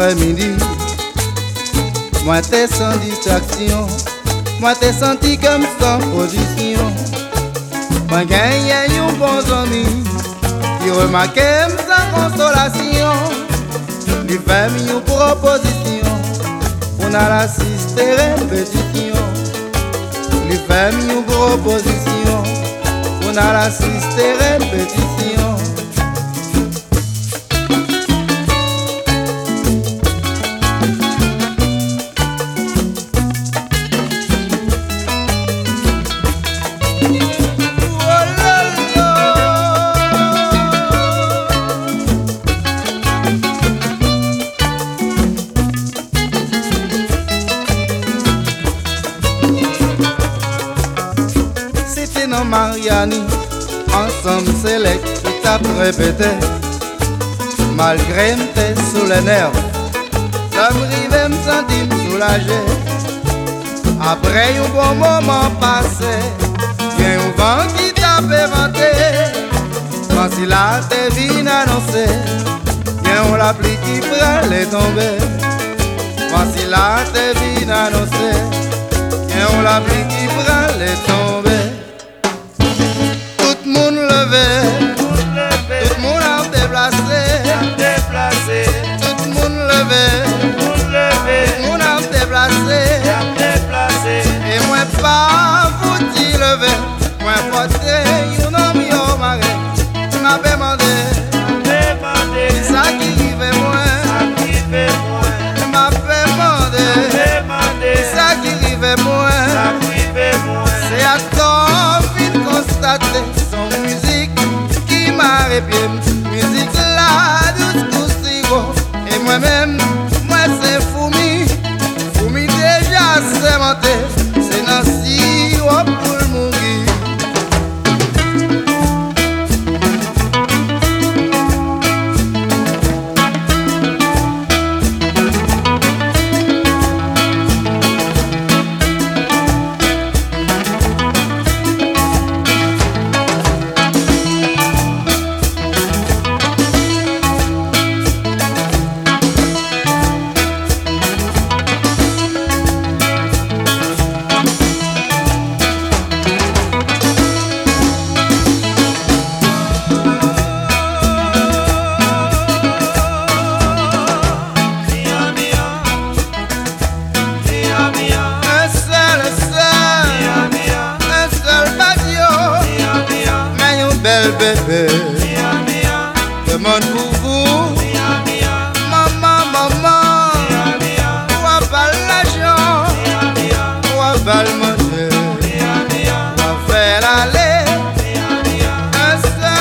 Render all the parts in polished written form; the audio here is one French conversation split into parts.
après-midi, moi t'es sans distraction, moi t'es senti comme sans position. Moi gagne un bon ami, qui remarque sans consolation. Lui fait une proposition, on a l'assisté répétition. Lui fait une proposition, on a l'assisté répétition. Mariani, ensemble select, tout a répété. Malgré m'étais sous les nerfs, ça m'arrivait me sentir soulagé. Après un bon moment passé, vient un vent qui t'a péventé. Quand si la te vient annoncer, vient la pluie qui prend les tomber. Quand si la te vient annoncer, vient la pluie qui prend les tomber. Tout le monde levé, tout le monde a déplacé, tout le monde levé, tout le monde a déplacé, et moi pas vous t'y lever, moi porter un homme au marais, m'a demandé, c'est ça qui rive moi, m'a demandé, c'est ça qui rive moi, c'est à toi vite constater. Musique qui m'a répété, musique là douce cousigo. Et moi-même, moi c'est Foumi déjà sémenté. C'est Nancy ou pour le mourir. Bébé, demande pour vous, maman, où a pas l'argent, où a pas le manger, où a faire l'aller, un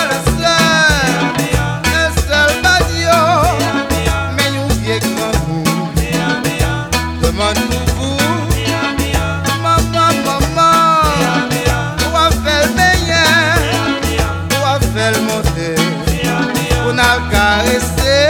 seul badiou, mais nous vieux grand vous, demande pour vous, maman, où a faire le meilleur. Belle montée, on a caressé.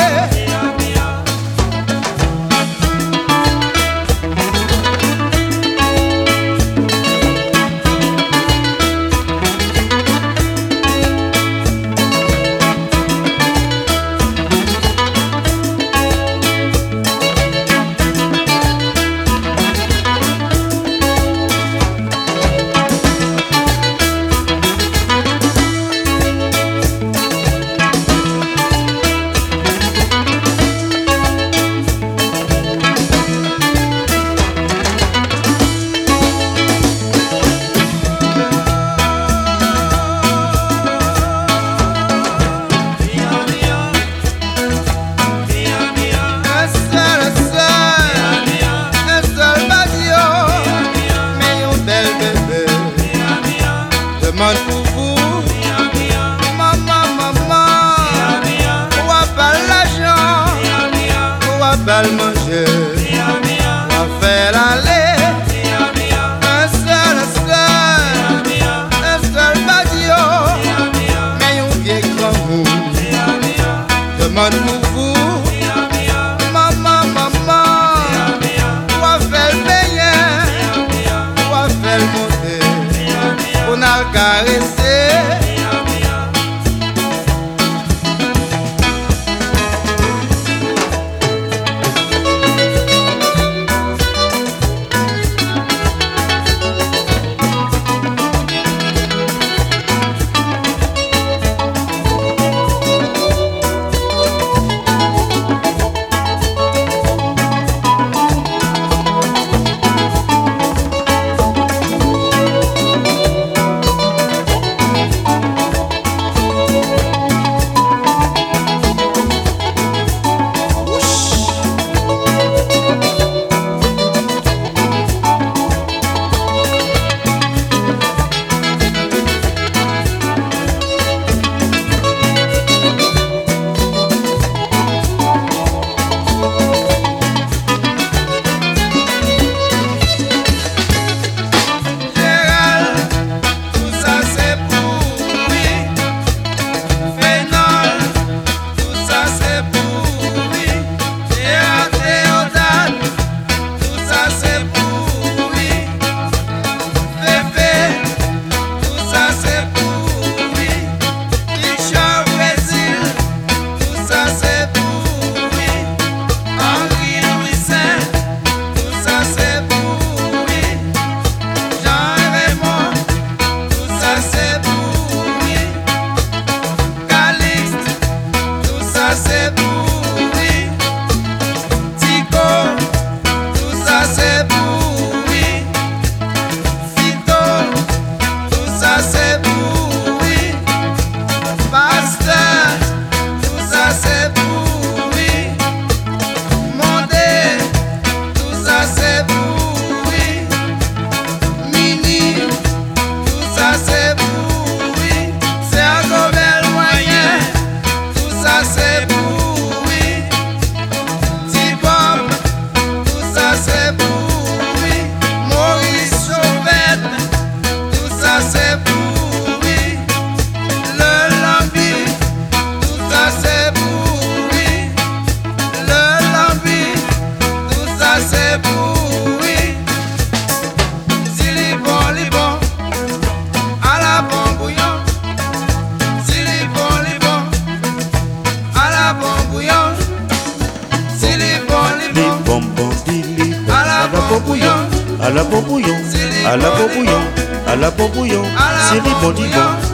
c'est pourri. Maurice Chauvette, tout ça c'est pourri. Le lambi, tout ça c'est pourri. Le lambi, tout ça c'est pourri. Si les bons, à la bon bouillon. Si les bons, à la bon bouillon. Si les bons, à la bon bouillon. À la bon bouillon, à la bon bouillon, à la bon bouillon, c'est les bons,